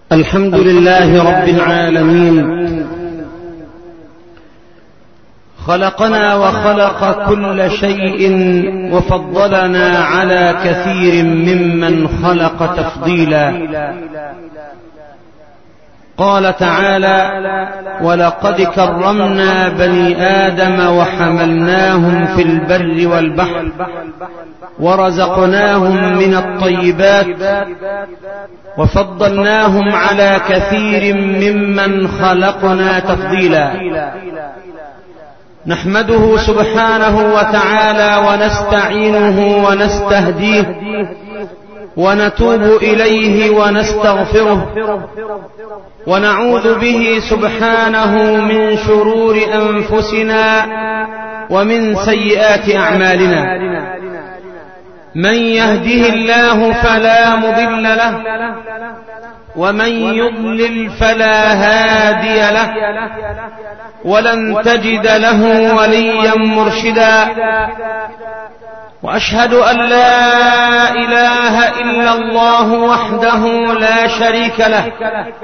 الحمد لله رب العالمين، خلقنا وخلق كل شيء وفضلنا على كثير ممن خلق تفضيلا. قال تعالى: ولقد كرمنا بني آدم وحملناهم في البر والبحر ورزقناهم من الطيبات وفضلناهم على كثير ممن خلقنا تفضيلا. نحمده سبحانه وتعالى ونستعينه ونستهديه ونتوب إليه ونستغفره، ونعوذ به سبحانه من شرور أنفسنا ومن سيئات أعمالنا. من يهده الله فلا مضل له، ومن يضلل فلا هادي له، ولن تجد له وليا مرشدا. وأشهد أن لا إله إلا الله وحده لا شريك له،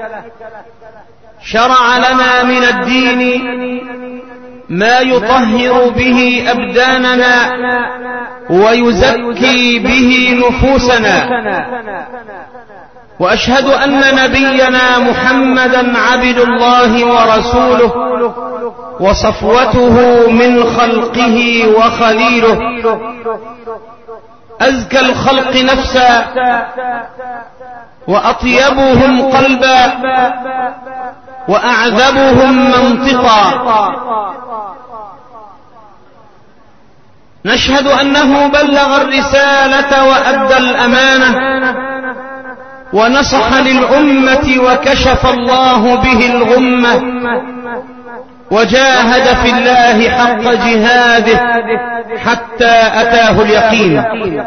شرع لنا من الدين ما يطهر به أبداننا ويزكي به نفوسنا. وأشهد أن نبينا محمدا عبد الله ورسوله وصفوته من خلقه وخليله، أزكى الخلق نفسا وأطيبهم قلبا وأعذبهم منطقا. نشهد أنه بلغ الرسالة وأدى الأمانة ونصح للأمة وكشف الله به الغمة، وجاهد في الله حق جهاده حتى أتاه اليقين.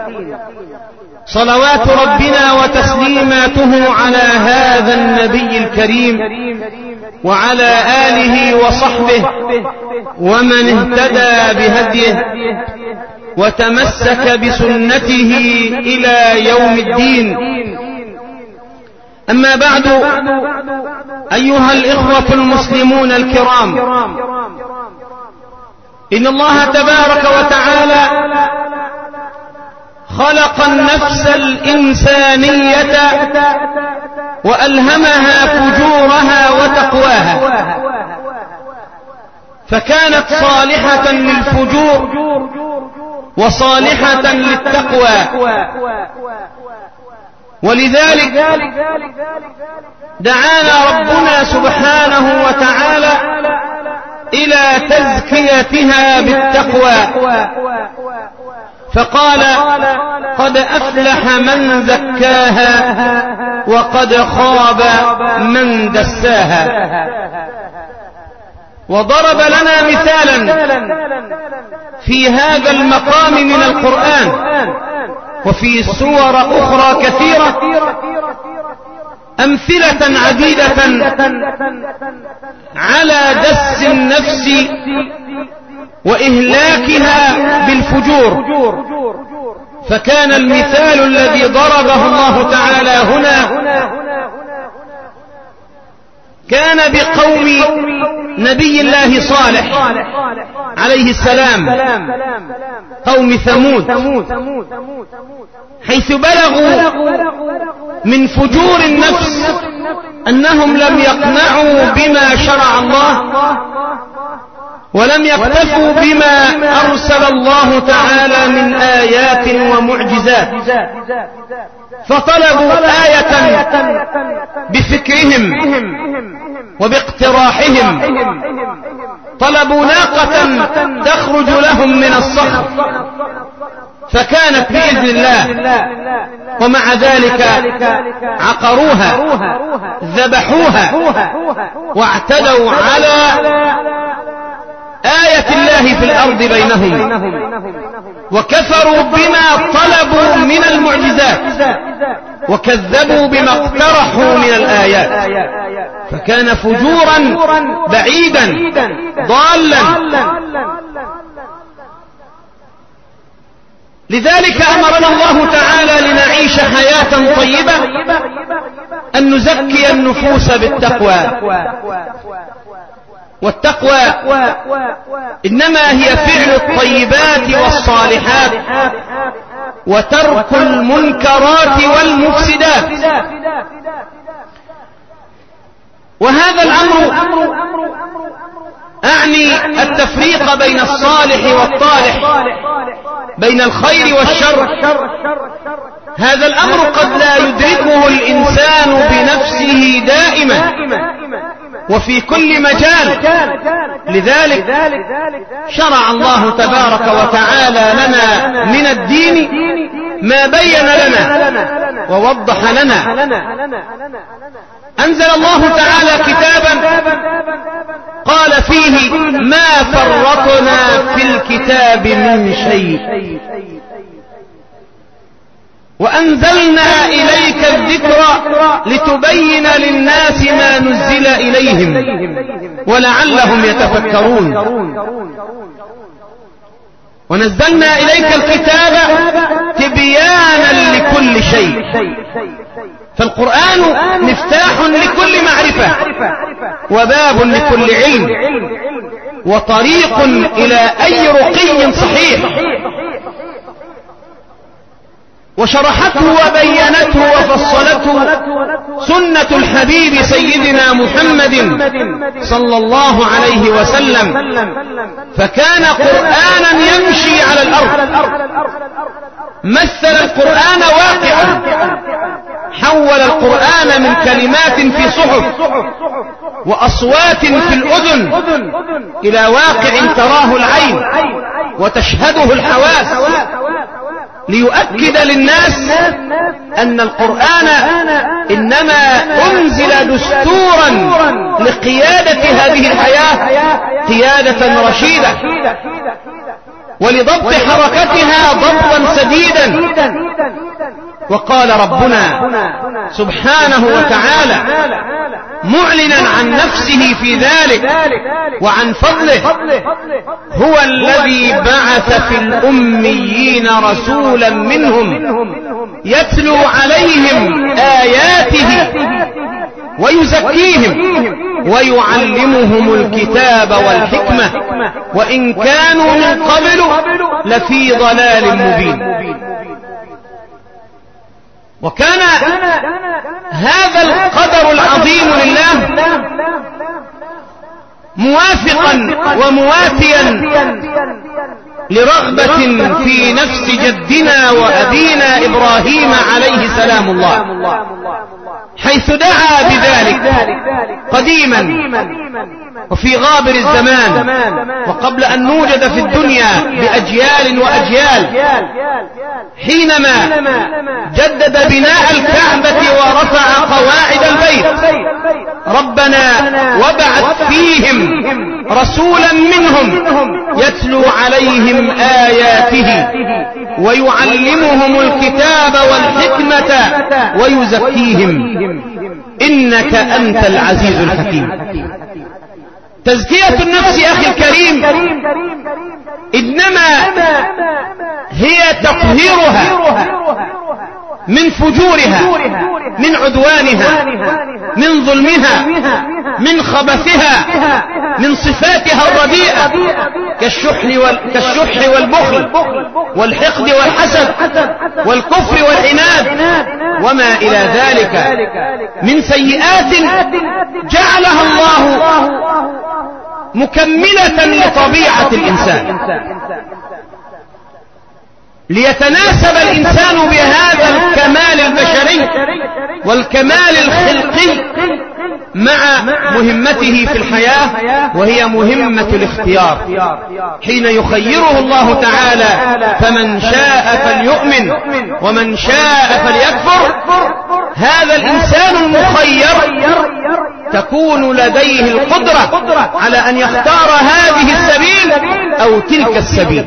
صلوات ربنا وتسليماته على هذا النبي الكريم وعلى آله وصحبه ومن اهتدى بهديه وتمسك بسنته إلى يوم الدين. أما بعد، أيها الإخوة المسلمون الكرام، إن الله تبارك وتعالى خلق النفس الإنسانية وألهمها فجورها وتقواها، فكانت صالحة للفجور وصالحة للتقوى. ولذلك دعانا ربنا سبحانه وتعالى إلى تزكيتها بالتقوى، فقال: قد أفلح من زكاها وقد خاب من دساها. وضرب لنا مثالا في هذا المقام من القرآن وفي سور أخرى كثيرة أمثلة عديدة على دس النفس وإهلاكها بالفجور. فكان المثال الذي ضربه الله تعالى هنا كان بقوم نبي الله صالح عليه السلام، قوم ثمود، حيث بلغوا من فجور النفس أنهم لم يقنعوا بما شرع الله ولم يكتفوا بما أرسل الله تعالى من آيات ومعجزات، فطلبوا آية بفكرهم وباقتراحهم. طلبوا ناقة تخرج لهم من الصخر فكانت بإذن الله، ومع ذلك عقروها ذبحوها واعتدوا على آية الله في الأرض بينهم، وكفروا بما طلبوا من المعجزات وكذبوا بما اقترحوا من الآيات، فكان فجورا بعيدا ضالا. لذلك أمرنا الله تعالى لنعيش حياة طيبة أن نزكي النفوس بالتقوى، والتقوى إنما هي فعل الطيبات والصالحات وترك المنكرات والمفسدات. وهذا الأمر أعني التفريق بين الصالح والطالح، بين الخير والشر. هذا الأمر قد لا يدركه الإنسان بنفسه دائما وفي كل مجال. لذلك شرع الله تبارك وتعالى لنا من الدين ما بين لنا ووضح لنا. أنزل الله تعالى كتابا قال فيه ما فرطنا في الكتاب من شيء، وأنزلنا إليك الذكر لتبين للناس ما نزل إليهم ولعلهم يتفكرون. ونزلنا إليك الكتاب تبيانا لكل شيء. فالقرآن مفتاح لكل معرفة وباب لكل علم وطريق إلى أي رقي صحيح. وشرحته وبينته وفصلته سنة الحبيب سيدنا محمد صلى الله عليه وسلم، فكان قرآنا يمشي على الأرض. مثل القرآن واقعا، حول القرآن من كلمات في صحف وأصوات في الأذن إلى واقع تراه العين وتشهده الحواس، ليؤكد للناس أن القرآن إنما أنزل دستورا لقيادة هذه الحياة قيادة رشيدة، ولضبط حركتها ضبطا سديدا. وقال ربنا سبحانه وتعالى معلنا عن نفسه في ذلك وعن فضله: هو الذي بعث في الأميين رسولا منهم يتلو عليهم آياته ويزكيهم ويعلمهم الكتاب والحكمة وإن كانوا من قبل لفي ضلال مبين. وكان هذا القدر العظيم لله موافقا ومواتيا لرغبة في نفس جدنا وأبينا إبراهيم عليه سلام الله، حيث دعا بذلك قديما وفي غابر الزمان وقبل أن نوجد في الدنيا بأجيال وأجيال، حينما جدد بناء الكعبة ورفع قواعد البيت: ربنا وابعث فيهم رسولا منهم يتلو عليهم آياته ويعلمهم الكتاب والحكمة ويزكيهم إنك أنت العزيز الحكيم. تزكية النفس أخي الكريم إنما هي تطهيرها من فجورها، من عدوانها، من ظلمها، من خبثها، من صفاتها الرديئة كالشح والبخل والحقد والحسد والكفر والعناد وما إلى ذلك من سيئات جعلها الله مكملة لطبيعة الإنسان، ليتناسب الإنسان بهذا الكمال البشري والكمال الخلقي مع مهمته في الحياة، وهي مهمة الاختيار. حين يخيره الله تعالى: فمن شاء فليؤمن ومن شاء فليكفر، هذا الإنسان المخير تكون لديه القدرة على أن يختار هذه السبيل أو تلك السبيل.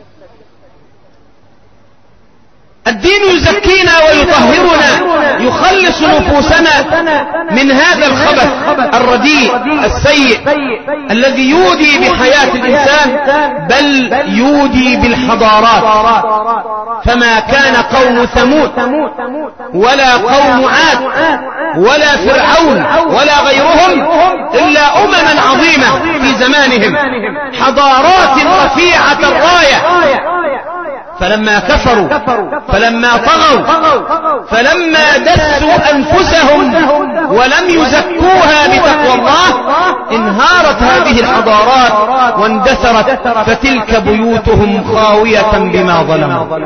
الدين يزكينا ويطهرنا، يخلص نخلص نفوسنا من هذا الخبث الرديء السيء الذي يودي بحياة الإنسان بل يودي بالحضارات. فما كان قوم ثمود ولا قوم عاد ولا فرعون ولا غيرهم إلا أمما عظيمة في زمانهم، حضارات رفيعة الراية، فلما كفروا فلما طغوا فلما دسوا أنفسهم ولم يزكوها بتقوى الله انهارت هذه الحضارات واندثرت، فتلك بيوتهم خاوية بما ظلموا.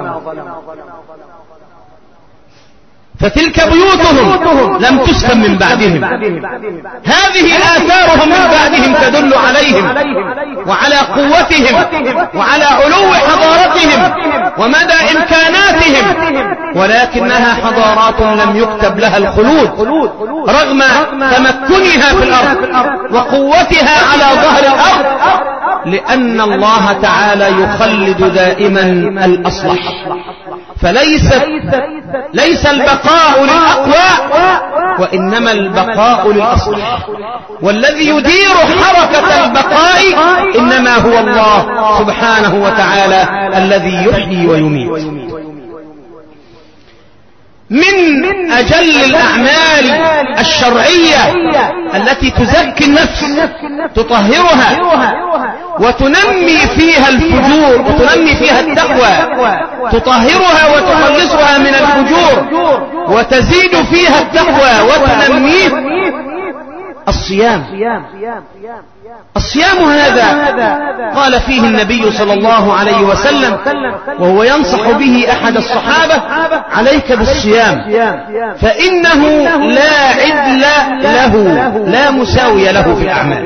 فتلك بيوتهم لم تسكن من بعدهم. هذه آثارهم من بعدهم تدل عليهم وعلى قوتهم وعلى علو حضارتهم ومدى إمكاناتهم، ولكنها حضارات لم يكتب لها الخلود رغم تمكنها في الأرض وقوتها على ظهر الأرض، لأن الله تعالى يخلد دائما الأصلح. فليس البقاء للأقوى وإنما البقاء للأصلح، والذي يدير حركة البقاء إنما هو الله سبحانه وتعالى الذي يحيي ويميت. من أجل الأعمال الشرعية التي تزكي النفس تطهرها وتنمي فيها الفجور وتنمي فيها التقوى، تطهرها وتخلصها من الفجور وتزيد فيها التقوى وتنميه الصيام. الصيام هذا قال فيه النبي صلى الله عليه وسلم وهو ينصح به أحد الصحابة: عليك بالصيام فإنه لا عدل له، لا مساوي له في الأعمال،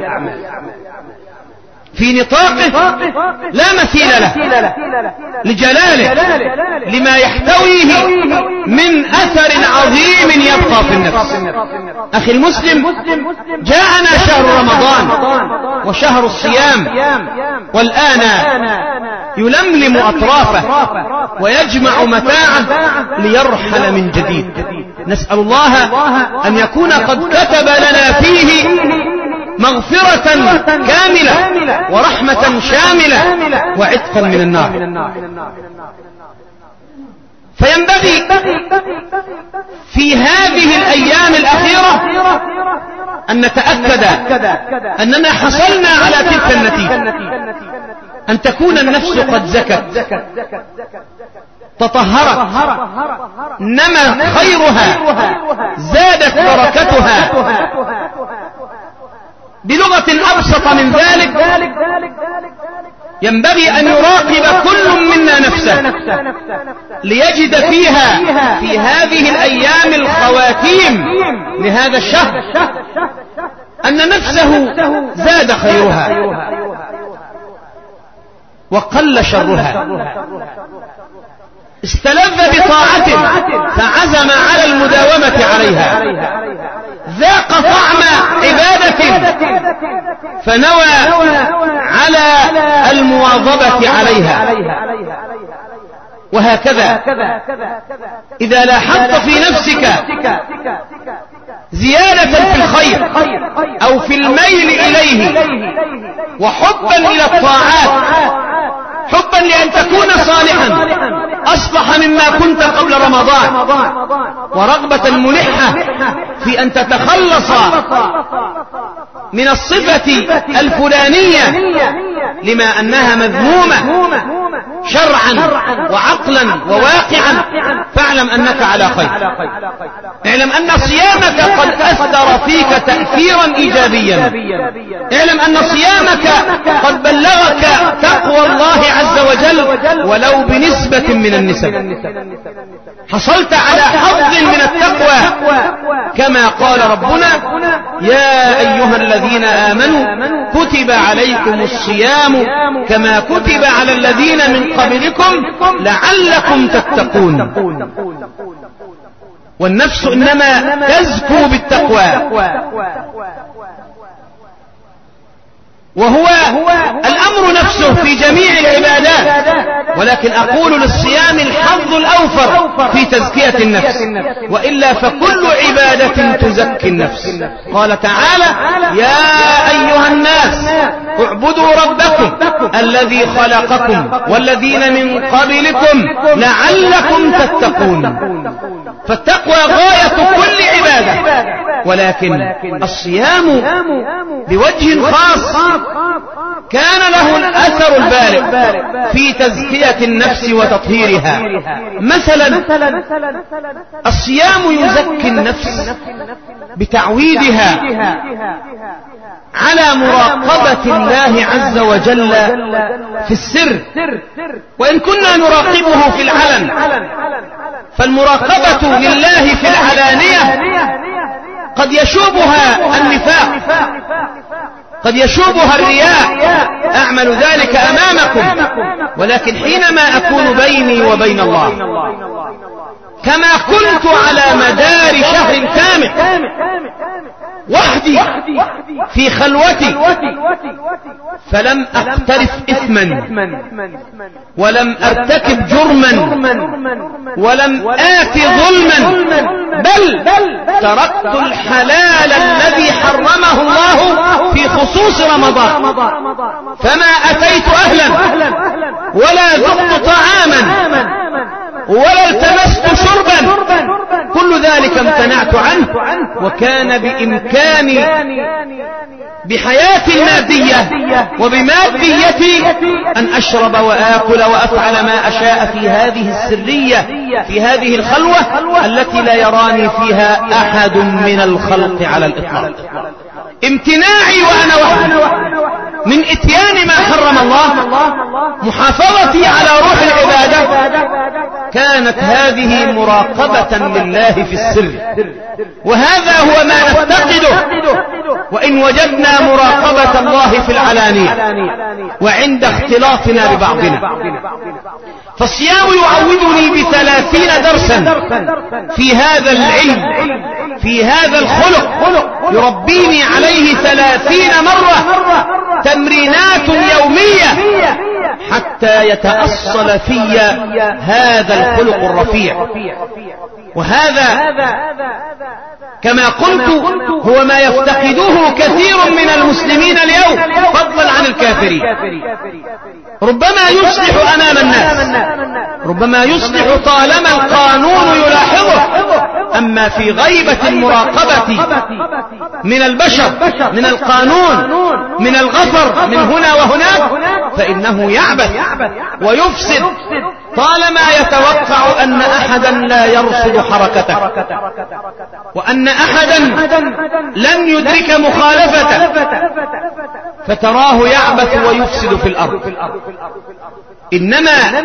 في نطاقه لا مثيل له لجلاله، لما يحتويه من أثر عظيم يبقى في النفس. أخي المسلم، جاءنا شهر رمضان وشهر الصيام، والآن يلملم أطرافه ويجمع متاعه ليرحل من جديد. نسأل الله أن يكون قد كتب لنا فيه مغفرة كاملة ورحمة شاملة وعتقا من النار. فينبغي في هذه الأيام الأخيرة أن نتأكد أننا حصلنا على تلك النتيجة، أن تكون النفس قد زكت، تطهرت، نمى خيرها، زادت بركتها. بلغة أبسط من ذلك، ينبغي أن يراقب كل منا نفسه ليجد فيها في هذه الأيام الخواتيم لهذا الشهر أن نفسه زاد خيرها وقل شرها، استلذ بطاعته فعزم على المداومة عليها، ذاق طعم عبادة فنوى على المواظبة عليها. وهكذا إذا لاحظت في نفسك زيادة في الخير أو في الميل إليه وحبا إلى الطاعات، حبا لأن تكون صالحا أصلح مما كنت قبل رمضان، ورغبة ملحة في أن تتخلص من الصفة الفلانية لما أنها مذمومة شرعا وعقلا وواقعا، فاعلم أنك على خير. اعلم أن صيامك قد أثر فيك تأثيرا إيجابيا، اعلم أن صيامك قد بلغك تقوى الله عز وجل ولو بنسبة من النسب، حصلت على حظ من التقوى كما قال ربنا: يا أيها الذين آمنوا كتب عليكم الصيام كما كتب على الذين من قبلكم لعلكم تتقون. والنفس إنما تزكو بالتقوى. وهو الأمر نفسه في جميع العبادات، ولكن أقول للصيام الحظ الأوفر في تزكية النفس، وإلا فكل عبادة تزكي النفس. قال تعالى: يا أيها الناس اعبدوا ربكم الذي خلقكم والذين من قبلكم لعلكم تتقون. فالتقوى غاية كل عبادة، ولكن الصيام بوجه خاص كان له الأثر البالغ في تزكية النفس وتطهيرها. مثلا الصيام يزكي النفس بتعويدها على مراقبة الله عز وجل في السر، وإن كنا نراقبه في العلن، فالمراقبة لله في العلانية قد يشوبها النفاق، قد يشوبها الرياء، أعمل ذلك أمامكم، ولكن حينما أكون بيني وبين الله كما كنت على مدار شهر كامل وحدي في خلوتي، فلم أقترف إثما ولم أرتكب جرما ولم آت ظلما، بل تركت الحلال الذي حرمه الله في خصوص رمضان، فما أتيت أهلا ولا ذقت طعاما ولا التمست شربا، كل ذلك امتنعت عنه، وكان بإمكاني بحياتي المادية وبماديتي أن أشرب وآكل وأفعل ما أشاء في هذه السرية، في هذه الخلوة التي لا يراني فيها أحد من الخلق على الإطلاق. امتناعي وأنا وحدي من إتيان ما حرم الله، محافظتي على روح العبادة، كانت هذه مراقبة لله في السر، وهذا هو ما نفتقده وإن وجدنا مراقبة الله في العلانية وعند اختلاطنا ببعضنا. فالصيام يعودني ب30 درسا في هذا العلم، في هذا الخلق، يربيني عليه 30 مرة تمرينات يومية حتى يتأصل في هذا الخلق الرفيع. وهذا كما قلت هو ما يفتقده كثير من المسلمين اليوم فضلا عن الكافرين. ربما يصلح أمام الناس، ربما يصلح طالما القانون يلاحظه، أما في غيبة المراقبة من البشر، من القانون، من الغفر، من هنا وهناك، فإنه يعبث ويفسد طالما يتوقع أن أحدا لا يرصد حركته، وأن أحدا لن يدرك مخالفته، فتراه يعبث ويفسد في الأرض. إنما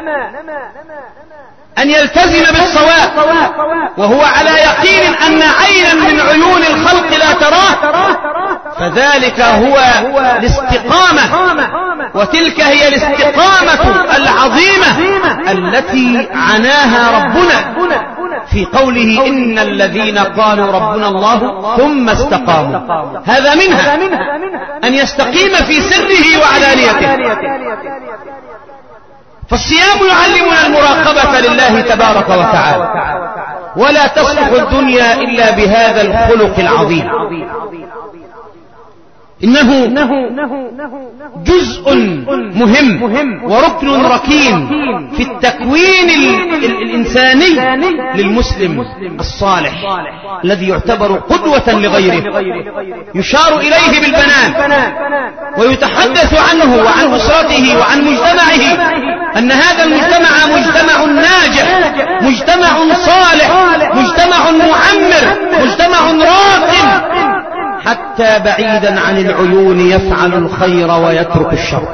أن يلتزم بالصواب وهو على يقين أن عينا من عيون الخلق لا تراه، فذلك هو الاستقامة، وتلك هي الاستقامة العظيمة التي عناها ربنا في قوله: إن الذين قالوا ربنا الله ثم استقاموا. هذا منها أن يستقيم في سره وعلانيته. فالصيام يعلمنا المراقبة لله تبارك وتعالى، ولا تصلح الدنيا إلا بهذا الخلق العظيم. إنه جزء مهم وركن ركين في التكوين الإنساني للمسلم الصالح الذي يعتبر قدوة لغيره، يشار إليه بالبنان ويتحدث عنه وعن أسرته وعن مجتمعه أن هذا المجتمع مجتمع ناجح، مجتمع صالح، مجتمع معمر، مجتمع راق، حتى بعيدا عن العيون يفعل الخير ويترك الشر،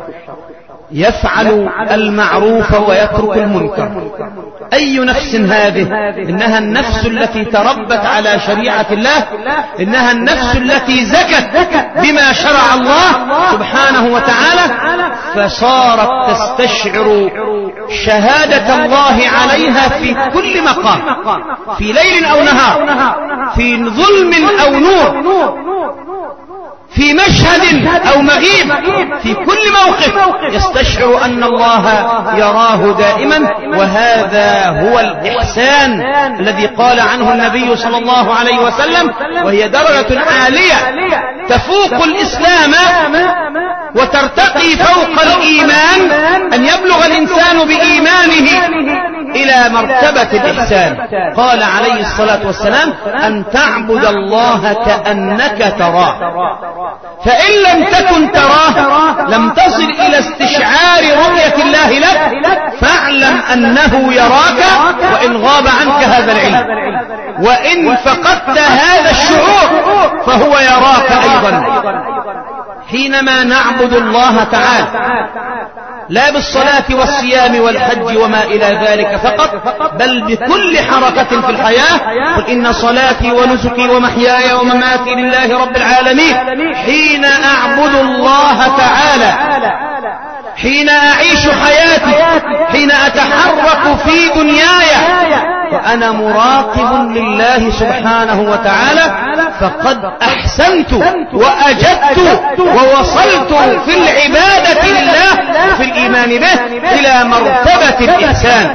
يفعل المعروف ويترك المنكر. أي نفس هذه؟ إنها النفس التي تربت على شريعة الله، إنها النفس التي زكت بما شرع الله سبحانه وتعالى، فصارت تستشعر شهادة الله عليها في كل مقام، في ليل أو نهار، في ظلم أو نور، في مشهد أو مغيب، في كل موقف يستشعر أن الله يراه دائما. وهذا هو الإحسان الذي قال عنه النبي صلى الله عليه وسلم، وهي درجة عالية تفوق الإسلام وترتقي فوق الإيمان، أن يبلغ الإنسان بإيمانه إلى مرتبة الإحسان. قال عليه الصلاة والسلام: أن تعبد الله كأنك تراه، فإن لم تكن تراه لم تصل إلى استشعار رؤية الله لك، فاعلم أنه يراك وإن غاب عنك هذا العلم، وإن فقدت هذا الشعور فهو يراك أيضا. حينما نعبد الله تعالى لا بالصلاة والصيام والحج وما إلى ذلك فقط، بل بكل حركة في الحياة. قل إن صلاتي ونسكي ومحياي ومماتي لله رب العالمين. حين أعبد الله تعالى، حين أعيش حياتي، حين أتحرك في دنياي وأنا مراقب لله سبحانه وتعالى، فقد أحسنت وأجدت ووصلت في العبادة لله في الإيمان به إلى مرتبة الإحسان.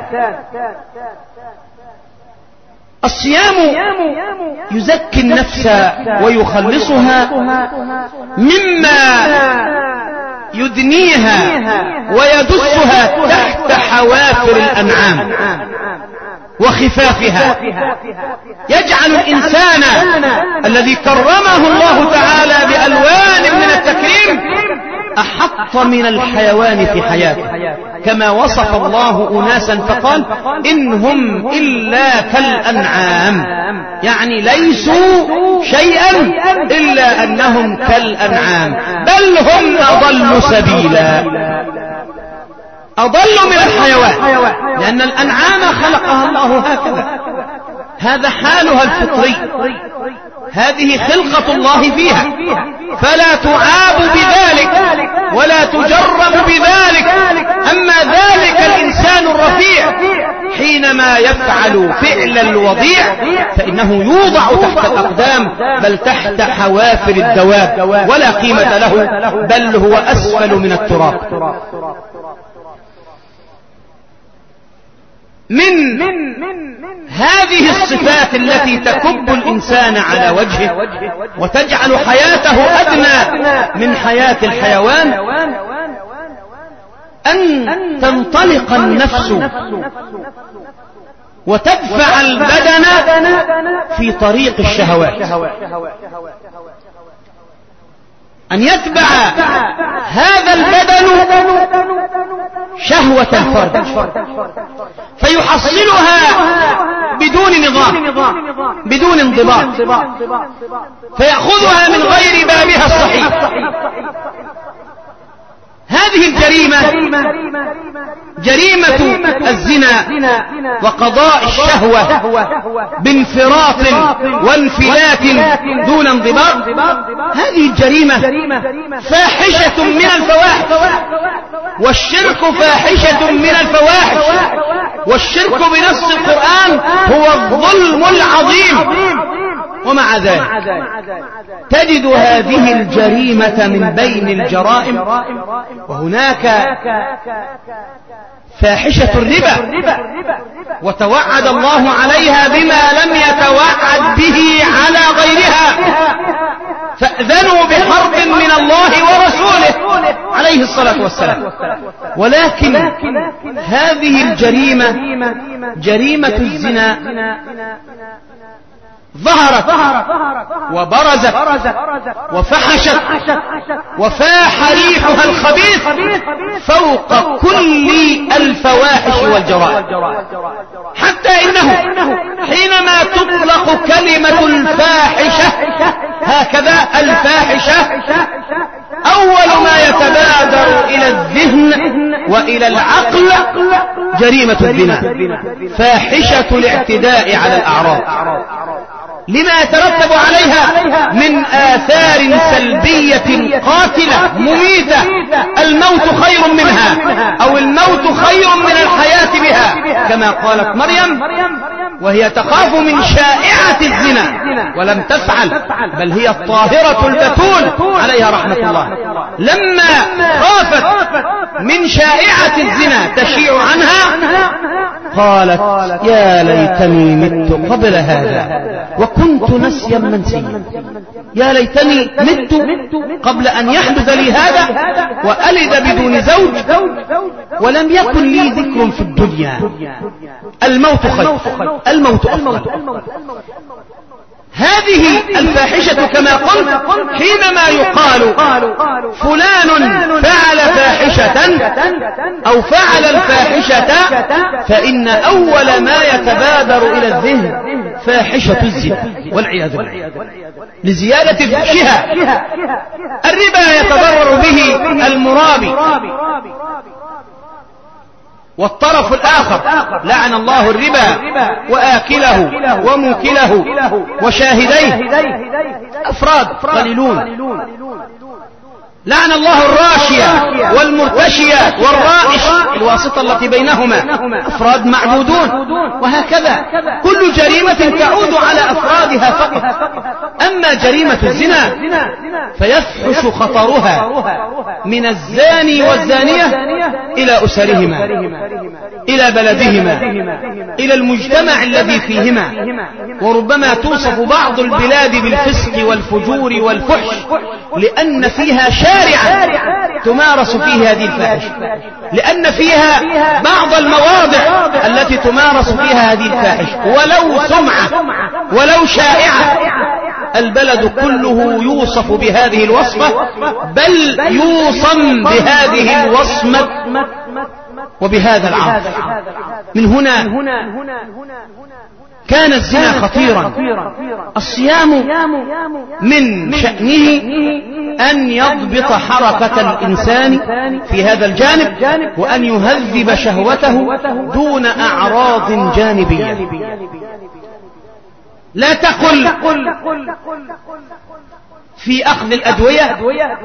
الصيام يزكي النفس ويخلصها مما يدنيها ويدسها تحت حوافر الأنعام وخفافها، يجعل الإنسان الذي كرمه الله تعالى بألوان من التكريم أحط من الحيوان في حياته، كما وصف الله أناسا فقال: إنهم إلا كالأنعام، يعني ليسوا شيئا إلا أنهم كالأنعام، بل هم أضل سبيلا، أضل من الحيوان، لأن الأنعام خلقها الله هكذا، هذا حالها الفطري، هذه خلقة الله فيها، فلا تعاب بذلك ولا تجرب بذلك. أما ذلك الإنسان الرفيع حينما يفعل فعل الوضيع فإنه يوضع تحت الأقدام، بل تحت حوافر الدواب، ولا قيمة له، بل هو أسفل من التراب. من هذه الصفات التي تكب الإنسان على وجهه وتجعل حياته أدنى من حياة الحيوان أن تنطلق النفس وتدفع البدن في طريق الشهوات، أن يتبع هذا البدن شهوة الفرد فيحصلها بدون نظام، بدون انضباط، فيأخذها من غير بابها الصحيح. هذه الجريمة جريمة الزنا وقضاء الشهوة بانفراط وانفلات دون انضباط. هذه الجريمة فاحشة من الفواحش، والشرك فاحشة من الفواحش، والشرك بنص القرآن هو الظلم العظيم. ومع ذلك تجد هذه الجريمة من بين الجرائم. وهناك فاحشة الربا، وتوعد الله عليها بما لم يتوعد به على غيرها، فأذنوا بحرب من الله ورسوله عليه الصلاة والسلام. ولكن هذه الجريمة، جريمة الزنا، ظهرت وبرزت وفحشت وفاح ريحها الخبيث فوق كل الفواحش والجرائم، حتى إنه حينما تطلق كلمة الفاحشة هكذا، الفاحشة أول ما يتبادر إلى الذهن وإلى العقل جريمة الزنا، فاحشة الاعتداء على الأعراض، لما يترتب عليها من آثار سلبية قاتلة مميتة. الموت خير منها، أو الموت خير من الحياة بها، كما قالت مريم: وهي تخاف من شائعة الزنا ولم تفعل، بل هي الطاهرة البتول عليها رحمة الله، لما خافت من شائعة الزنا تشيع عنها قالت يا ليتني مت قبل هذا وكنت نسيا منسيا، يا ليتني مت قبل أن يحدث لي هذا وألد بدون زوج ولم يكن لي ذكر في الدنيا. الموت خير، الموت أفضل. هذه الفاحشة كما قلت حينما يقال فلان فعل فاحشة أو فعل الفاحشة فإن أول ما يتبادر إلى الذهن فاحشة الزنا والعياذ بالله لزيادة فحشها. الربا يتضرر به المرابي، والطرف الآخر لعن الله الربا وآكله وموكله وشاهديه، أفراد قليلون. لعن الله الراشية والمرتشية والرائش الواسطة التي بينهما، أفراد معدودون. وهكذا كل جريمة تعود على أفرادها فقط. أما جريمة الزنا فيفحش خطرها من الزاني والزانية إلى أسرهما، إلى بلدهما، إلى المجتمع الذي فيهما. وربما توصف بعض البلاد بالفسق والفجور والفحش لأن فيها شارعا تمارس فيه هذه الفاحشة، لأن فيها بعض المواضع التي تمارس فيها هذه الفاحشة، ولو سمعة ولو شائعة البلد كله يوصف بهذه الوصفة، بل يوصم بهذه الوصمة وبهذا العرض. من هنا كان الزنا خطيرا. الصيام من شأنه أن يضبط حركة الإنسان في هذا الجانب وأن يهذب شهوته دون أعراض جانبية. لا تقل في أخذ الأدوية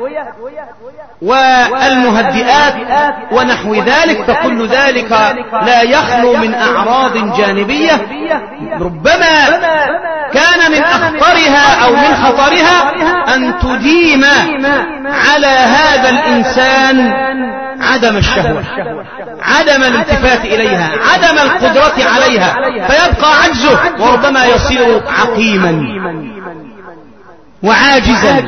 والمهدئات ونحو ذلك، فكل ذلك لا يخلو من أعراض جانبية ربما كان من أخطرها أو من خطرها أن تديم على هذا الإنسان عدم الشهوة، عدم الالتفات إليها، عدم القدرة عليها، فيبقى عجزه وربما يصير عقيما وعاجزا،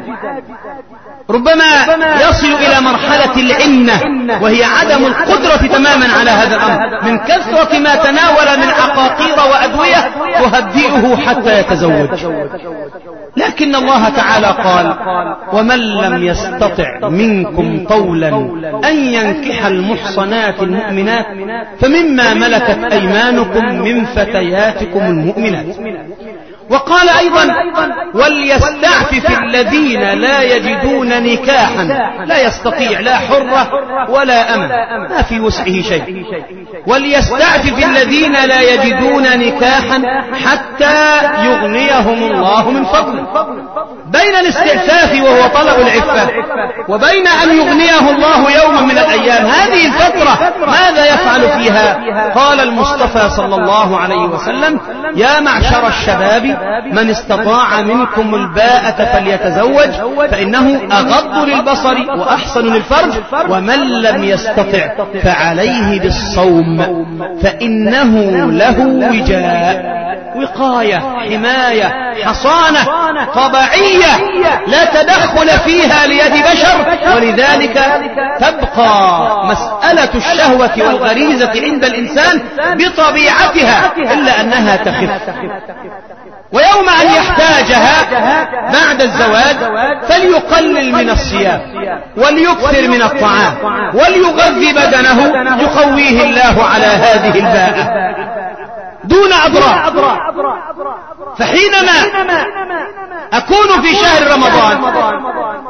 ربما يصل إلى مرحلة العنة وهي عدم القدرة تماما على هذا الأمر من كثرة ما تناول من عقاقير وأدوية تهدئه حتى يتزوج. لكن الله تعالى قال ومن لم يستطع منكم طولا أن ينكح المحصنات المؤمنات فمما ملكت أيمانكم من فتياتكم المؤمنات. وقال أيضا وليستعفف الذين لا يجدون نكاحا، لا يستطيع لا حرة ولا أمة، ما في وسعه شيء. وليستعفف الذين لا يجدون نكاحا حتى يغنيهم الله من فضله. بين الاستعفاف وهو طلب العفة وبين أن يغنيه الله يوما من الأيام، هذه الفترة ماذا يفعل فيها؟ قال المصطفى صلى الله عليه وسلم يا معشر الشباب من استطاع منكم الباءة فليتزوج فإنه أغض للبصر وأحسن للفرج ومن لم يستطع فعليه بالصوم فإنه له وجاء، وقاية، حماية، حصانة طبيعية لا تدخل فيها ليد بشر. ولذلك تبقى مسألة الشهوة والغريزة عند الإنسان بطبيعتها إلا أنها تخف، ويوم أن يحتاجها بعد الزواج فليقلل من الصيام وليكثر من الطعام وليغذي بدنه يقويه الله على هذه الباءة دون أضرار. فحينما أكون في شهر رمضان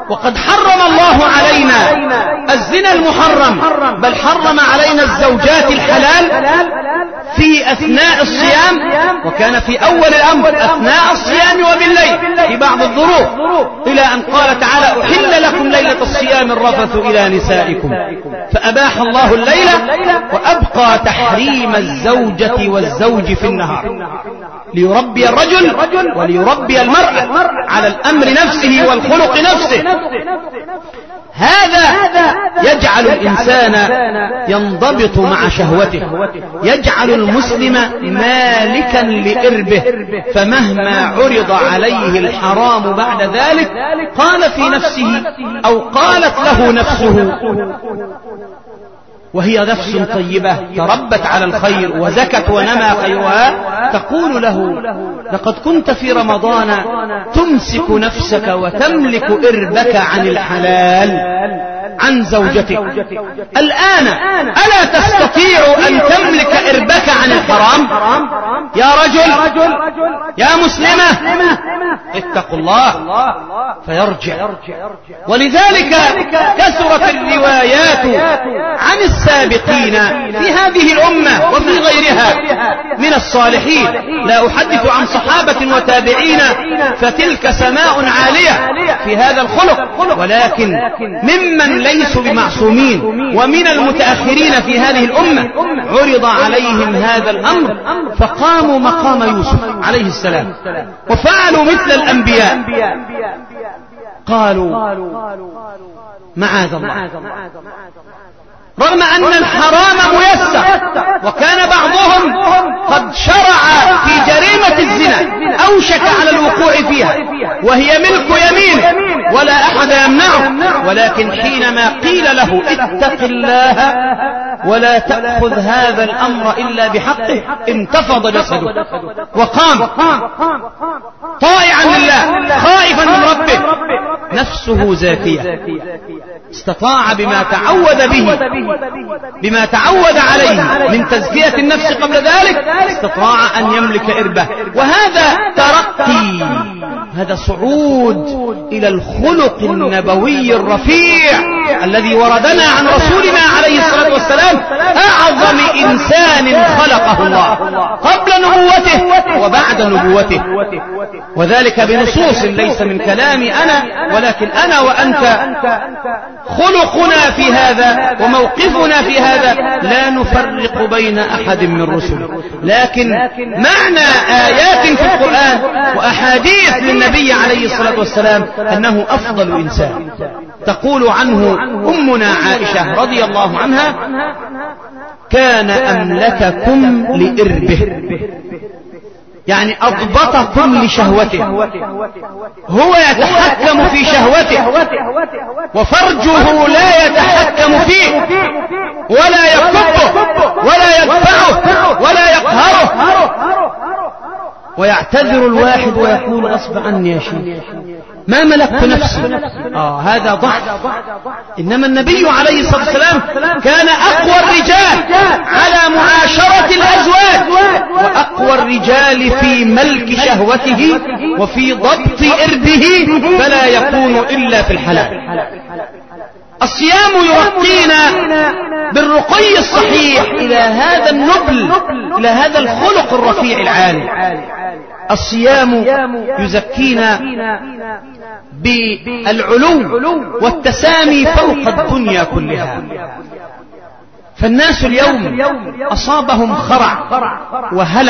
وقد حرم الله علينا الزنا المحرم، بل حرم علينا الزوجات الحلال في أثناء الصيام، وكان في أول الأمر أثناء الصيام وبالليل في بعض الظروف، إلى أن قال تعالى أحل لكم ليلة الصيام الرفث إلى نسائكم، فأباح الله الليل وأبقى تحريم الزوجة والزوج في النهار، ليربي الرجل وليربي المرأة على الأمر نفسه والخلق نفسه. هذا يجعل الإنسان ينضبط مع شهوته، يجعل المسلم مالكا لإربه، فمهما عرض عليه الحرام بعد ذلك قال في نفسه أو قالت له نفسه، وهي نفس طيبة تربت على الخير وزكت ونمى خيرها، تقول له لقد كنت في رمضان تمسك نفسك وتملك إربك عن الحلال عن زوجتك، الآن ألا تستطيع أن تملك إربك عن الحرام؟ يا رجل يا مسلمة اتقوا الله فيرجع. ولذلك كثرت الروايات عن السابقين في هذه الأمة وفي غيرها من الصالحين، لا أحدث عن صحابة وتابعين فتلك سماء عالية في هذا الخلق، ولكن ممن ليسوا بمعصومين ومن المتأخرين في هذه الأمة عرض عليهم هذا الأمر فقاموا مقام يوسف عليه السلام وفعلوا مثل الأنبياء، قالوا معاذ الله، رغم أن الحرام ميسر، وكان بعضهم قد شرع في جريمة الزنا أوشك على الوقوع فيها وهي ملك يمينه ولا أحد يمنعه، ولكن حينما قيل له اتق الله ولا تأخذ هذا الأمر إلا بحقه انتفض جسده وقام طائعا لله خائفا من ربه، نفسه زاكية، استطاع بما تعود به بما تعود عليه من تزكية النفس قبل ذلك، استطاع أن يملك إربه. وهذا ترقي، هذا صعود إلى الخلق النبوي الرفيع الذي وردنا عن رسولنا عليه الصلاة والسلام، أعظم إنسان خلقه الله قبل نبوته وبعد نبوته، وذلك بنصوص ليس من كلامي أنا، ولكن أنا وأنت خلقنا في هذا وموقفنا في هذا لا نفرق بين أحد من رسله، لكن معنى آيات في القرآن وأحاديث للنبي عليه الصلاة والسلام أنه أفضل إنسان. تقول عنه أمنا عائشة رضي الله عنها كان أملككم لإربه، يعني أضبطكم لشهوته، هو يتحكم في شهوته وفرجه لا يتحكم فيه ولا يكبه ولا يدفعه ولا يقهره، ويعتذر الواحد ويقول أصب عني يا شيخ ما ملكت نفسي. هذا ضعف. إنما النبي عليه الصلاة والسلام كان أقوى الرجال على معاشرة الأزواج وأقوى الرجال في ملك شهوته وفي ضبط إربه، فلا يكون إلا في الحلال. الصيام يرقينا بالرقي الصحيح إلى هذا النبل، إلى هذا الخلق الرفيع العالي. الصيام يزكينا بالعلو والتسامي فوق الدنيا كلها. فالناس اليوم أصابهم خرع وهلع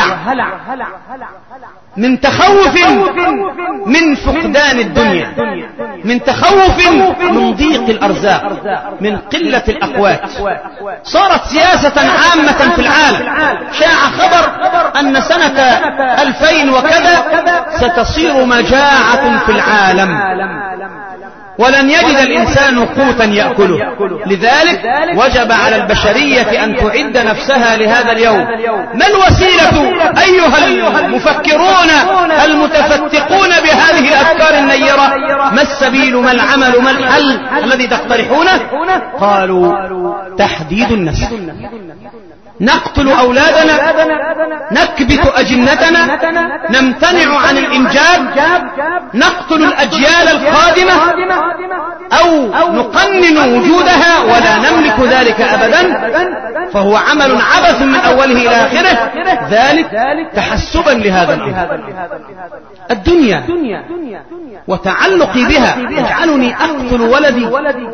من تخوف من فقدان الدنيا، من تخوف من ضيق الأرزاق، من قلة الأقوات. صارت سياسة عامة في العالم، شاع خبر أن سنة 2000 وكذا ستصير مجاعة في العالم ولن يجد الإنسان قوتا يأكله، لذلك وجب على البشرية أن تعد نفسها لهذا اليوم. ما الوسيلة أيها المفكرون المتفتقون بهذه الأفكار النيرة؟ ما السبيل، ما العمل، ما الحل الذي تقترحونه؟ قالوا تحديد النسل. نقتل أولادنا، نكبت أجنتنا، نمتنع عن الإنجاب، نقتل الأجيال القادمة أو نقنن وجودها ولا نملك ذلك أبدا، فهو عمل عبث من أوله إلى آخره، ذلك تحسبا لهذا الأمر. الدنيا وتعلقي بها يجعلني أقتل ولدي،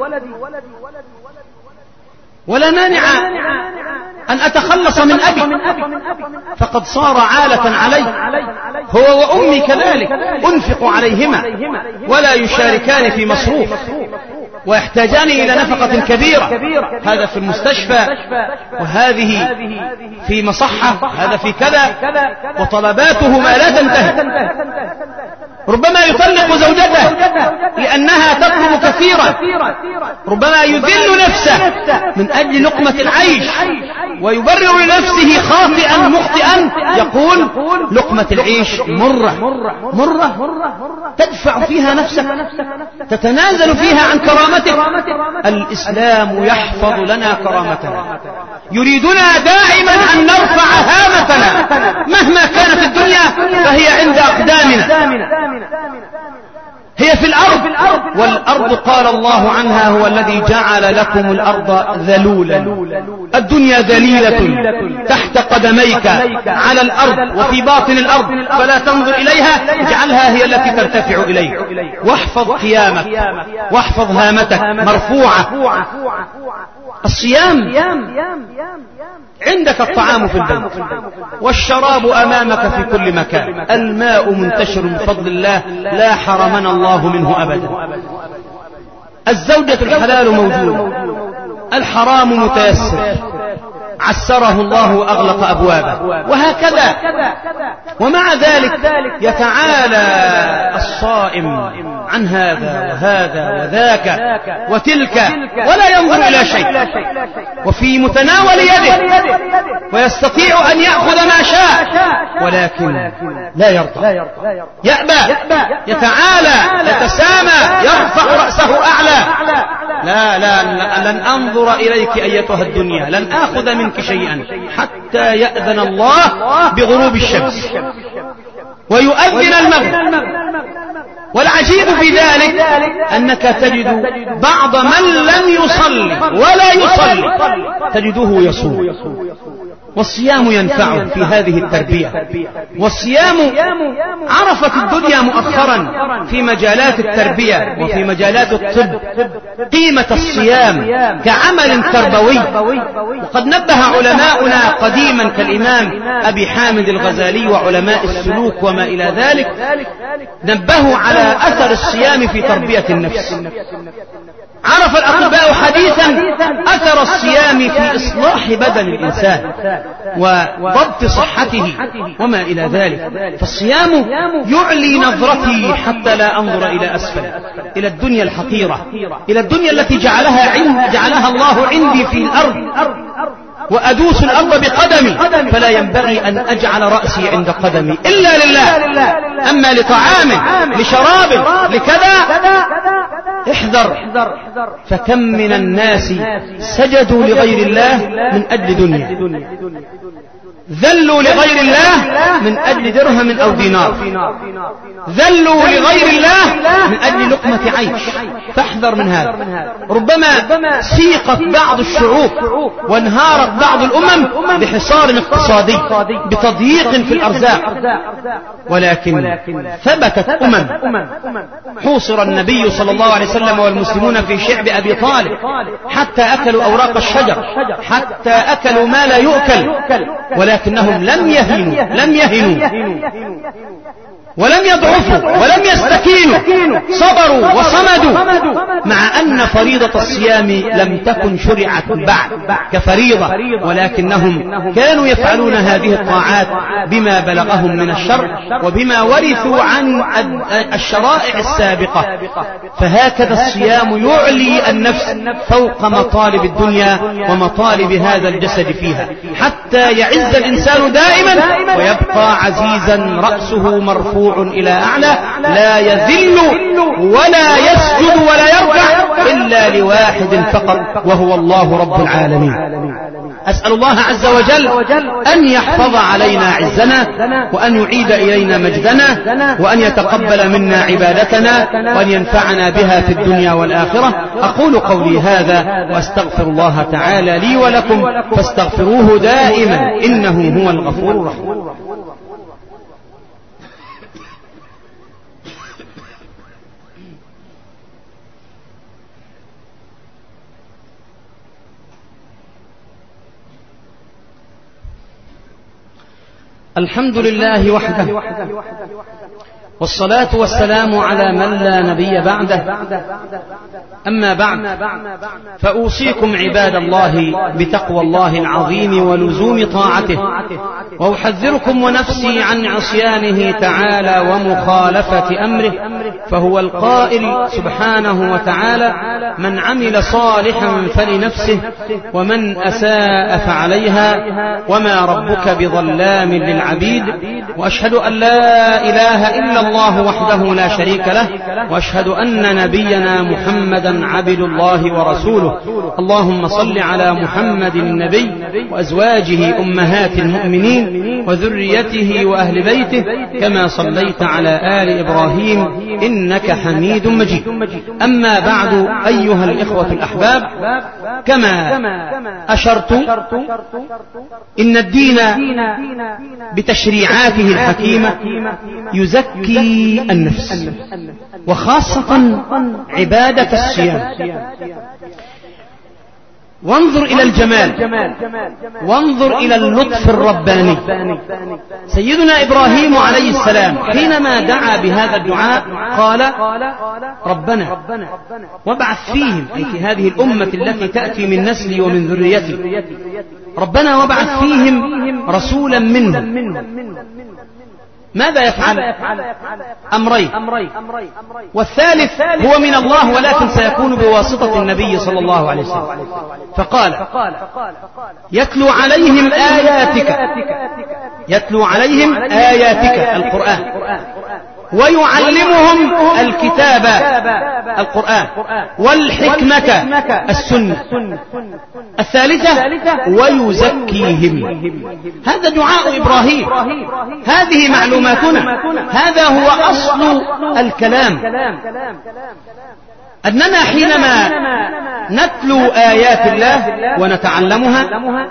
ولا مانع أن أتخلص من أبي، فقد صار عالة علي، هو وأمي كذلك، أنفق عليهما ولا يشاركان في مصروف، ويحتاجان إلى نفقة كبيرة، هذا في المستشفى وهذه في مصحة، هذا في كذا، وطلباته ما لا تنتهي. ربما يطلق زوجته لأنها تطلب كثيرا، ربما يذل نفسه من أجل لقمة العيش، ويبرر لنفسه خاطئا مخطئا، يقول لقمة العيش مرة تدفع فيها نفسك، تتنازل فيها عن كرامتك. الإسلام يحفظ لنا كرامتنا، يريدنا دائما أن نرفع هامتنا مهما كانت الدنيا، فهي عند أقدامنا، هي في الأرض، والأرض قال الله عنها هو الذي جعل لكم الأرض ذلولا، الدنيا ذليلة تحت قدميك على الأرض وفي باطن الأرض، فلا تنظر إليها، اجعلها هي التي ترتفع إليك، واحفظ قيامك واحفظ هامتك مرفوعة. الصيام عندك الطعام في البيت والشراب أمامك في كل مكان، الماء منتشر بفضل الله لا حرمنا الله منه أبدا، الزوجة الحلال موجودة، الحرام متيسر عسره الله وأغلق أبوابه، وهكذا. ومع ذلك يتعالى الصائم عن هذا وهذا وذاك وتلك ولا ينظر إلى شيء، وفي متناول يده، ويستطيع أن يأخذ ما شاء، ولكن لا يرضى، يأبى، يتعالى، يتسامى، يرفع رأسه أعلى. لا لن أنظر إليك أيتها الدنيا، لن آخذ منك شيئا حتى يأذن الله بغروب الشمس ويؤذن المغرب. والعجيب في ذلك أنك تجد بعض من لم يصلي ولا يصلي تجده يصوم، والصيام ينفعه في هذه التربية. والصيام عرفت الدنيا مؤخرا في مجالات التربية وفي مجالات الطب قيمة الصيام كعمل تربوي، وقد نبه علماؤنا قديما كالإمام أبي حامد الغزالي وعلماء السلوك وما إلى ذلك، نبهوا على أثر الصيام في تربية النفس. عرف الأطباء حديثا أثر الصيام في إصلاح بدن الإنسان وضبط صحته وما إلى ذلك. فالصيام يعلي نظرتي حتى لا أنظر إلى أسفل، إلى الدنيا الحقيرة، إلى الدنيا التي جعلها الله عندي في الأرض، وأدوس الأرض بقدمي، فلا ينبغي أن أجعل رأسي عند قدمي إلا لله. أما لطعام لشراب لكذا احذر، فكم من الناس سجدوا لغير الله من أجل دنيا، ذلوا لغير الله من أجل درهم أو دينار، ذلوا لغير الله من أجل لقمة عيش. فاحذر من هذا. ربما سيقت بعض الشعوب وانهارت بعض الأمم بحصار اقتصادي بتضييق في الأرزاق، ولكن ثبتت حوصر النبي صلى الله عليه وسلم والمسلمون في شعب أبي طالب حتى أكلوا أوراق الشجر، حتى أكلوا ما لا يؤكل، ولكنهم لم يهنوا ولم يضعفوا ولم يستكينوا، صبروا وصمدوا، مع أن فريضة الصيام لم تكن شرعت بعد كفريضة، ولكنهم كانوا يفعلون هذه الطاعات بما بلغهم من الشرع وبما ورثوا عن الشرائع السابقة. فهكذا الصيام يعلي النفس فوق مطالب الدنيا ومطالب هذا الجسد فيها، حتى يعز الإنسان دائما ويبقى عزيزا رأسه مرفوع إلى أعلى، لا يذل ولا يسجد ولا يركع إلا لواحد فقط، وهو الله رب العالمين. أسأل الله عز وجل أن يحفظ علينا عزنا، وأن يعيد إلينا مجدنا، وأن يتقبل منا عبادتنا، وأن ينفعنا بها في الدنيا والآخرة. أقول قولي هذا وأستغفر الله تعالى لي ولكم، فاستغفروه دائما إنه هو الغفور الرحيم. الحمد لله وحده، والصلاة والسلام على من لا نبي بعده. أما بعد، فأوصيكم عباد الله بتقوى الله العظيم ولزوم طاعته، وأحذركم ونفسي عن عصيانه تعالى ومخالفة أمره، فهو القائل سبحانه وتعالى: من عمل صالحا فلنفسه ومن أساء فعليها وما ربك بظلام للعبيد. وأشهد أن لا إله إلا الله وحده لا شريك له، وأشهد أن نبينا محمدا عبد الله ورسوله. اللهم صل على محمد النبي وأزواجه أمهات المؤمنين وذريته وأهل بيته، كما صليت على آل إبراهيم إنك حميد مجيد. أما بعد، أيها الإخوة الأحباب، كما أشرت، إن الدين بتشريعاته الحكيمة يزكي النفس، وخاصة عبادة الصيام. وانظر إلى الجمال، وانظر إلى اللطف الرباني. سيدنا إبراهيم عليه السلام حينما دعا بهذا الدعاء قال: ربنا وابعث فيهم، أي في هذه الأمة التي تأتي من نسلي ومن ذريتي، ربنا وابعث فيهم رسولا منهم. ماذا يفعل؟ أمرين، والثالث هو من الله ولكن سيكون بواسطة النبي صلى الله عليه وسلم. فقال: يتلو عليهم آياتك، يتلو عليهم آياتك القرآن، ويعلمهم الكتاب القرآن، والحكمة السنة. الثالثة ويزكيهم. هذا دعاء إبراهيم، هذه معلوماتنا، هذا هو أصل الكلام. أننا حينما نتلو آيات الله ونتعلمها،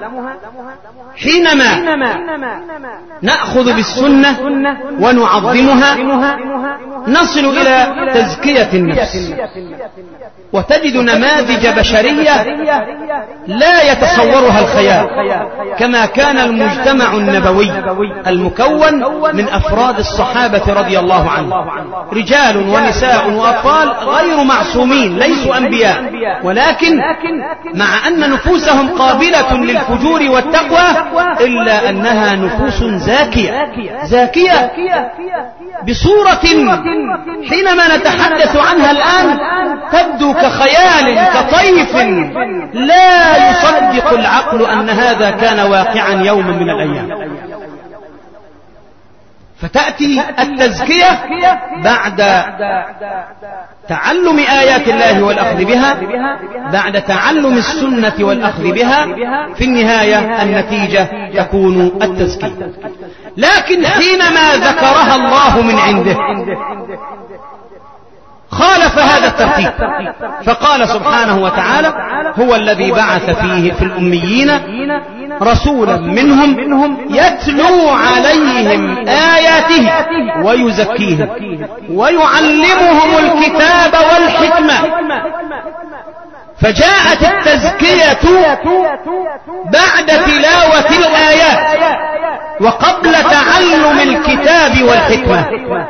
حينما نأخذ بالسنة ونعظمها، نصل إلى تزكية النفس، وتجد نماذج بشرية لا يتصورها الخيال، كما كان المجتمع النبوي المكون من أفراد الصحابة رضي الله عنهم، رجال ونساء وأطفال غير معصومين، ليسوا أنبياء، ولكن مع أن نفوسهم قابلة للفجور والتقوى، إلا أنها نفوس زاكية بصورة حينما نتحدث عنها الآن تبدو كخيال، كطيف لا يصدق العقل أن هذا كان واقعا يوما من الأيام. فتأتي التزكية بعد تعلم آيات الله والأخذ بها، بعد تعلم السنة والأخذ بها، في النهاية النتيجة تكون التزكية. لكن حينما ذكرها الله من عنده خالف هذا الترتيب، فقال سبحانه وتعالى: هو الذي بعث فيه في الأميين رسولا منهم يتلو عليهم آياته ويزكيهم ويعلمهم الكتاب والحكمة. فجاءت التزكية بعد تلاوة الآيات وقبل تعلم الكتاب والحكمة.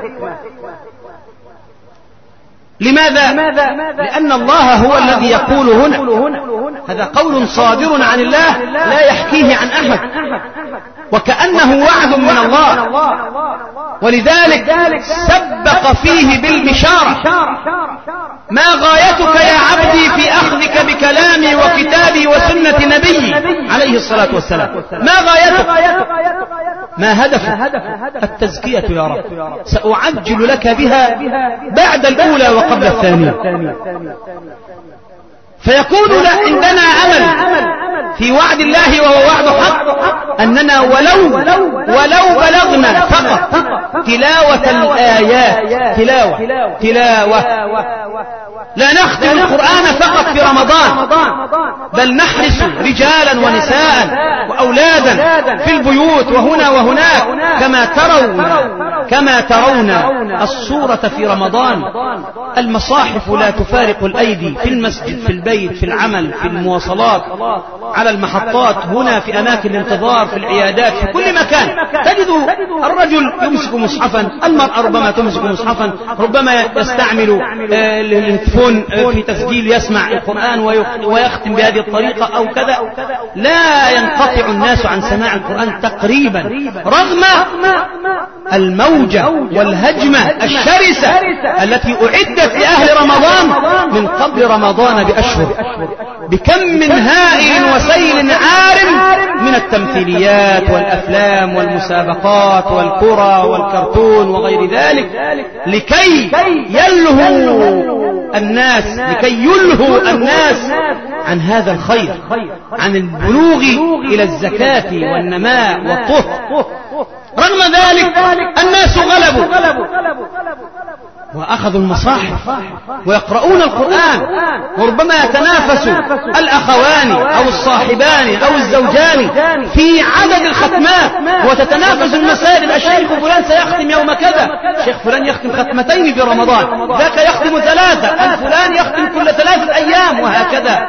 لماذا؟ لأن الله هو الذي يقول هنا، هذا قول صادر عن الله لا يحكيه عن أحد، وكأنه وعد من الله، ولذلك سبق فيه بالبشارة: ما غايتك يا عبدي في أخذك بكلامي وكتابي وسنة نبيي عليه الصلاة والسلام؟ ما غايتك؟ ما هدفك؟ التزكية يا رب، سأعجل لك بها بعد الأولى وقبل الثانية. فيكون عندنا أمل في وعد الله وهو وعد حق أننا ولو بلغنا فقط تلاوة الآيات تلاوة لا نختم القرآن فقط في رمضان، بل نحرس رجالا ونساء وأولادا في البيوت وهنا وهناك كما ترون الصورة في رمضان. المصاحف لا تفارق الأيدي، في المسجد، في البيت، في العمل، في المواصلات، على المحطات، هنا في أماكن الانتظار، في العيادات، في كل مكان تجد الرجل يمسك مصحفا، المرأة ربما تمسك مصحفا، ربما يستعمل التليفون في تسجيل يسمع القرآن ويختم بهذه الطريقة أو كذا. لا ينقطع الناس عن سماع القرآن تقريبا، رغم الموجة والهجمة الشرسة التي أعدت لأهل رمضان من قبل رمضان بأشهر، بكم من هائل وسيل عارم من التمثيليات والأفلام والمسابقات والكرة والكرتون وغير ذلك، لكي يلهوا الناس عن هذا الخير، عن البلوغ إلى الزكاة والنماء والطهر. رغم ذلك الناس غلبوا وأخذوا المصاحف ويقرؤون القرآن، وربما يتنافس الأخوان أو الصاحبان أو الزوجان في عدد الختمات، وتتنافس المسائل. الشيخ فلان سيختم يوم كذا، الشيخ فلان يختم ختمتين في رمضان، ذاك يختم 3، فلان يختم كل 3 أيام، وهكذا.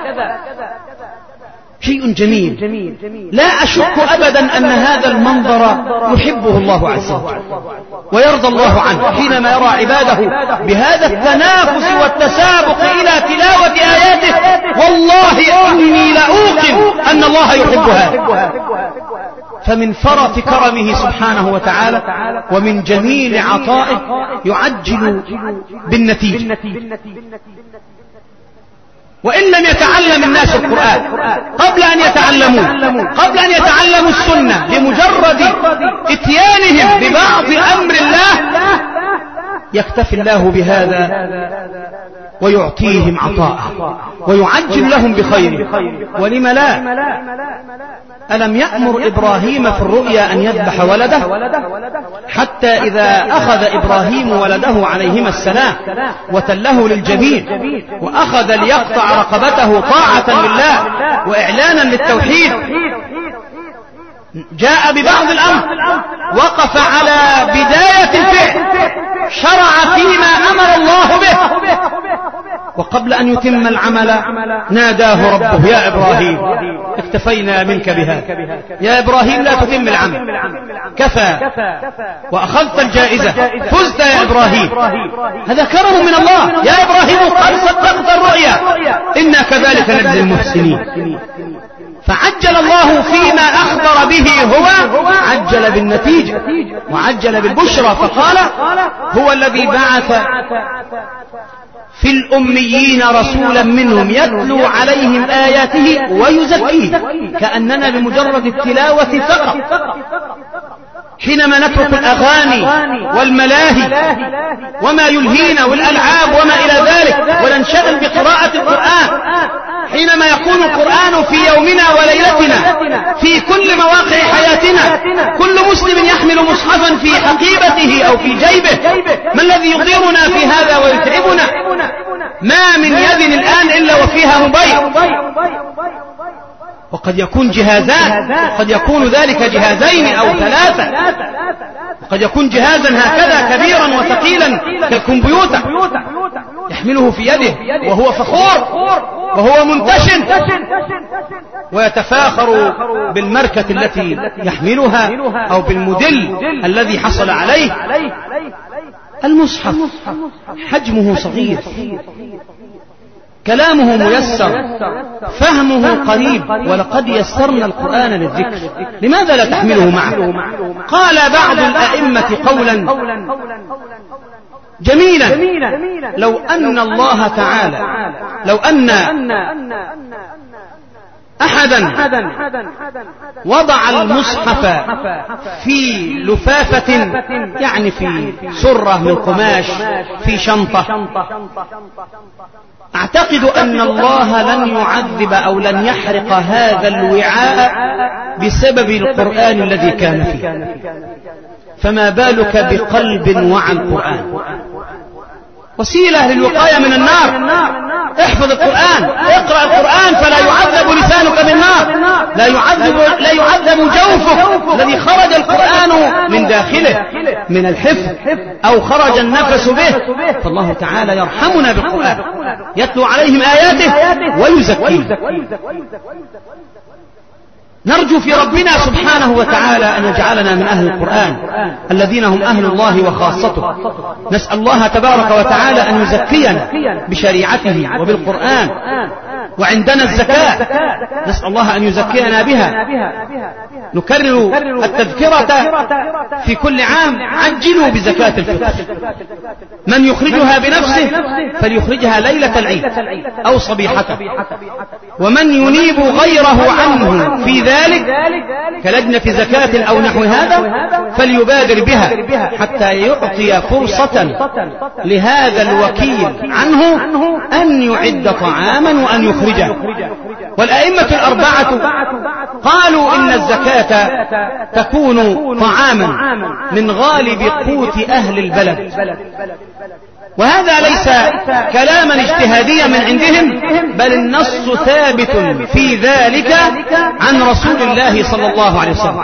شيء جميل، لا أشك أبدا أن هذا المنظر يحبه الله عز وجل ويرضى الله عنه حينما يرى عباده بهذا التنافس والتسابق إلى تلاوة آياته. والله إني لأوقن أن الله يحب هذا. فمن فرط كرمه سبحانه وتعالى ومن جميل عطائه يعجل بالنتيجة. وإن لم يتعلم الناس القرآن قبل أن يتعلموا السنة، لمجرد اتيانهم ببعض أمر الله يكتفي الله بهذا ويعطيهم عطاءه ويعجل لهم بخير. ولم لا؟ ألم يأمر إبراهيم في الرؤيا أن يذبح ولده، حتى إذا أخذ إبراهيم ولده عليهما السلام وتله للجبين وأخذ ليقطع رقبته طاعة لله وإعلانا للتوحيد، جاء ببعض الأمر، وقف على بداية الفعل، شرع فيما أمر الله به، وقبل أن يتم العمل ناداه ربه: يا إبراهيم اكتفينا منك بهذا، يا إبراهيم لا تتم العمل، كفى وأخذت الجائزة، فزت يا إبراهيم. هذا كرم من الله. يا إبراهيم قد صدقت الرؤيا، إنا كذلك نجزي المحسنين. فعجل الله فيما أخبر به، هو عجل بالنتيجة وعجل بالبشرى، فقال: هو الذي بعث في الأميين رسولا منهم يتلو عليهم آياته ويزكيهم. كأننا بمجرد التلاوة فقط، حينما نترك الأغاني والملاهي وما يلهينا والألعاب وما إلى ذلك وننشغل بقراءة القرآن، حينما يكون القرآن في يومنا وليلتنا في كل مواقع حياتنا، كل مسلم يحمل مصحفا في حقيبته أو في جيبه، ما الذي يضيرنا في هذا ويتعبنا؟ ما من يد الآن إلا وفيها موبايل، وقد يكون جهازان، وقد يكون ذلك جهازين أو 3، وقد يكون جهازا هكذا كبيرا وثقيلا كالكمبيوتر يحمله في يده وهو فخور وهو منتشن ويتفاخر بالماركة التي يحملها أو بالموديل الذي حصل عليه. المصحف حجمه صغير، كلامه ميسر، فهمه قريب، ولقد يسرنا القرآن للذكر، لماذا لا تحمله معك؟ قال بعض الأئمة قولا جميلا: لو أن الله تعالى، لو أن أحدا وضع المصحف في لفافة، يعني في سرة من قماش، في شنطة، أعتقد أن الله لن يعذب أو لن يحرق هذا الوعاء بسبب القرآن الذي كان فيه، فما بالك بقلب وعى القرآن؟ وسيلة للوقاية من النار. احفظ القرآن، اقرأ القرآن، فلا يعذب لسانك بالنار، لا يعذب جوفك الذي خرج القرآن من داخله من الحفظ أو خرج النفس به، فالله تعالى يرحمنا بالقرآن، يتلو عليهم آياته ويزكيهم. نرجو في ربنا سبحانه وتعالى أن يجعلنا من أهل القرآن الذين هم أهل الله وخاصته. نسأل الله تبارك وتعالى أن يزكينا بشريعته وبالقرآن. وعندنا الزكاة، نسأل الله أن يزكينا بها. نكرر التذكرة في كل عام: عجلوا بزكاة الفطر، من يخرجها بنفسه فليخرجها ليلة العيد أو صبيحته، ومن ينيب غيره عنه في ذلك كلجنة زكاة أو نحو هذا فليبادر بها حتى يعطي فرصة لهذا الوكيل عنه أن يعد طعاما وأن يخرجه. والأئمة الأربعة قالوا إن الزكاة تكون طعاما من غالب قوت أهل البلد، وهذا ليس كلاما اجتهاديا من عندهم، بل النص ثابت في ذلك عن رسول الله صلى الله عليه وسلم.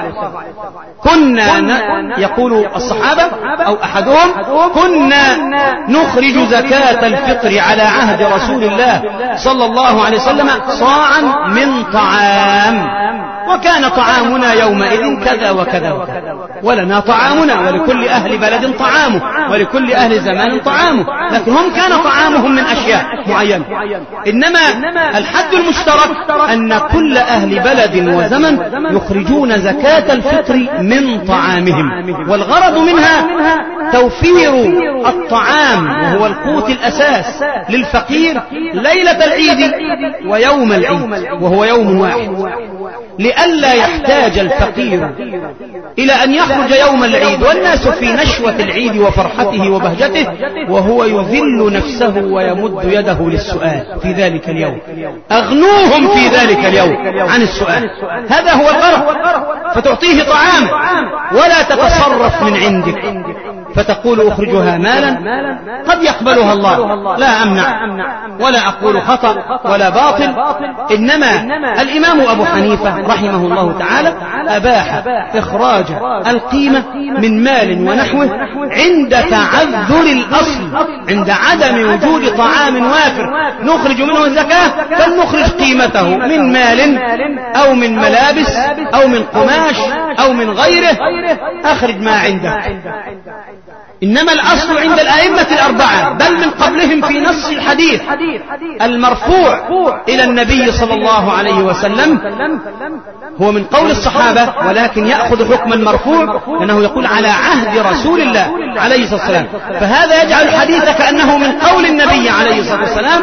كنا يقول الصحابة أو أحدهم: كنا نخرج زكاة الفطر على عهد رسول الله صلى الله عليه وسلم صاعا من طعام، وكان طعامنا يومئذ كذا وكذا وكذا، ولنا طعامنا، ولكل أهل بلد طعامه، ولكل أهل زمان طعامه، لكن هم كان طعامهم من أشياء معينة. إنما الحد المشترك أن كل أهل بلد وزمن يخرجون زكاة الفطر من طعامهم، والغرض منها توفير الطعام وهو القوت الأساس للفقير ليلة العيد ويوم العيد وهو يوم واحد، لئلا يحتاج الفقير إلى أن يخرج يوم العيد والناس في نشوة العيد وفرحته وبهجته وهو يذل نفسه ويمد يده للسؤال في ذلك اليوم. أغنوهم في ذلك اليوم عن السؤال، هذا هو الغرض. فتعطيه طعام ولا تتصرف من عندك فتقول أخرجها مالا قد يقبلها الله، لا أمنع ولا أقول خطأ ولا باطل، إنما الإمام أبو حنيفة رحمه الله تعالى أباح إخراج القيمة من مال ونحوه عند تعذر الأصل، عند عدم وجود طعام وافر نخرج منه الزكاة، فلنخرج قيمته من مال أو من ملابس أو من قماش أو من غيره، أخرج ما عندك. إنما الأصل عند الأئمة الأربعة بل من قبلهم في نص الحديث المرفوع إلى النبي صلى الله عليه وسلم هو من قول الصحابة، ولكن يأخذ حكم المرفوع لأنه يقول على عهد رسول الله عليه الصلاة والسلام، فهذا يجعل الحديث كأنه من قول النبي عليه الصلاة والسلام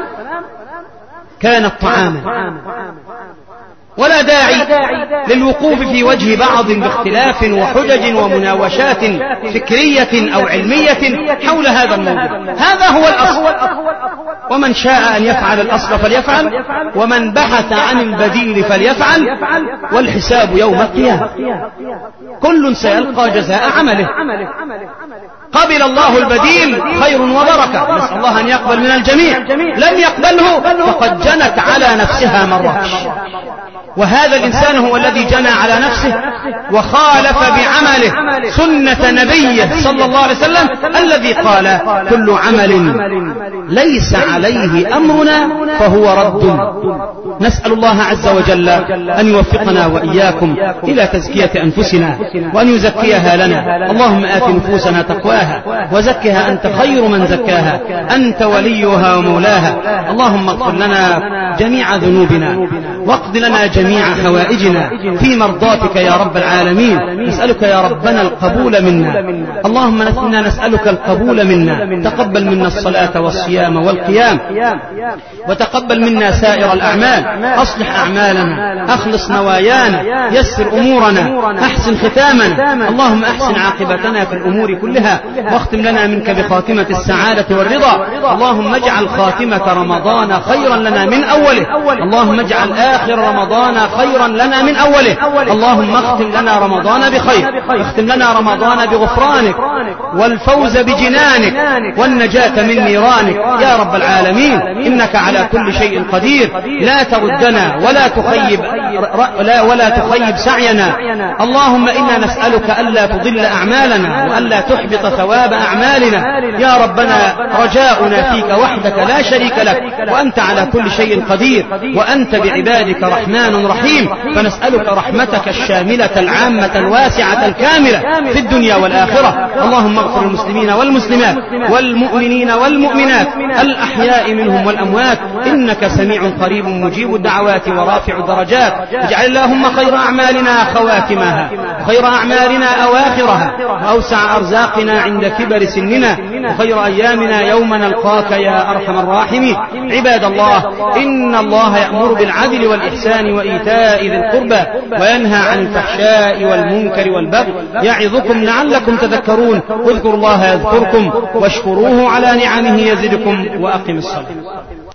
كانت طعاما. ولا داعي للوقوف في وجه بعض باختلاف وحجج ومناوشات فكرية أو علمية حول هذا الموضوع. هذا هو الأصل، ومن شاء أن يفعل الأصل فليفعل، ومن بحث عن البديل فليفعل، والحساب يوم القيامة، كل سيلقى جزاء عمله. قبل الله البديل خير وبركة، نسأل الله أن يقبل من الجميع، لم يقبله فقد جنت على نفسها مرات، وهذا الإنسان هو الذي جنى على نفسه وخالف بعمله سنة نبيه صلى الله عليه وسلم الذي قال كل عمل ليس عليه أمرنا فهو رد. نسأل الله عز وجل أن يوفقنا وإياكم إلى تزكية أنفسنا وأن يزكيها لنا. اللهم آت نفوسنا تقواها وزكها أنت خير من زكاها، أنت وليها ومولاها. اللهم اغفر لنا جميع ذنوبنا واقض لنا جميع حوائجنا في مرضاتك يا رب العالمين. نسألك يا ربنا القبول منا، اللهم إنا نسألك القبول منا. تقبل منا الصلاة والصيام والقيام، وتقبل منا سائر الأعمال. أصلح أعمالنا، أخلص نوايانا، يسر أمورنا، أحسن ختامنا. اللهم أحسن عاقبتنا في الأمور كلها، واختم لنا منك بخاتمة السعادة والرضا. اللهم اجعل خاتمة رمضان خيرا لنا من أوله، اللهم اجعل آخر رمضان خيرا لنا من أوله. اللهم اختم لنا رمضان بخير، اختم لنا رمضان بغفرانك والفوز بجنانك والنجاة من نيرانك يا رب العالمين. إنك على كل شيء قدير، لا تردنا ولا تخيب سعينا. اللهم إنا نسألك ألا تضل أعمالنا وألا تحبط ثواب أعمالنا يا ربنا. رجاؤنا فيك وحدك لا شريك لك، وأنت على كل شيء قدير، وأنت بعبادك رحمن رحيم. فنسألك رحمتك الشاملة العامة الواسعة الكاملة في الدنيا والآخرة. اللهم اغفر المسلمين والمسلمات والمؤمنين والمؤمنات الأحياء منهم والأموات، إنك سميع قريب مجيب الدعوات ورافع الدرجات. اجعل اللهم خير أعمالنا خواتمها، وخير أعمالنا أواخرها، وأوسع أرزاقنا عند كبر سننا، وخير أيامنا يوم نلقاك يا أرحم الراحمين. عباد الله، إن الله يأمر بالعدل والإحسان وإيتاء ذي القربى، وينهى عن الفحشاء والمنكر والبغي، يعظكم لعلكم تذكرون. اذكروا الله يذكركم، واشكروه على نعمه يزدكم، وأقم الصلاة.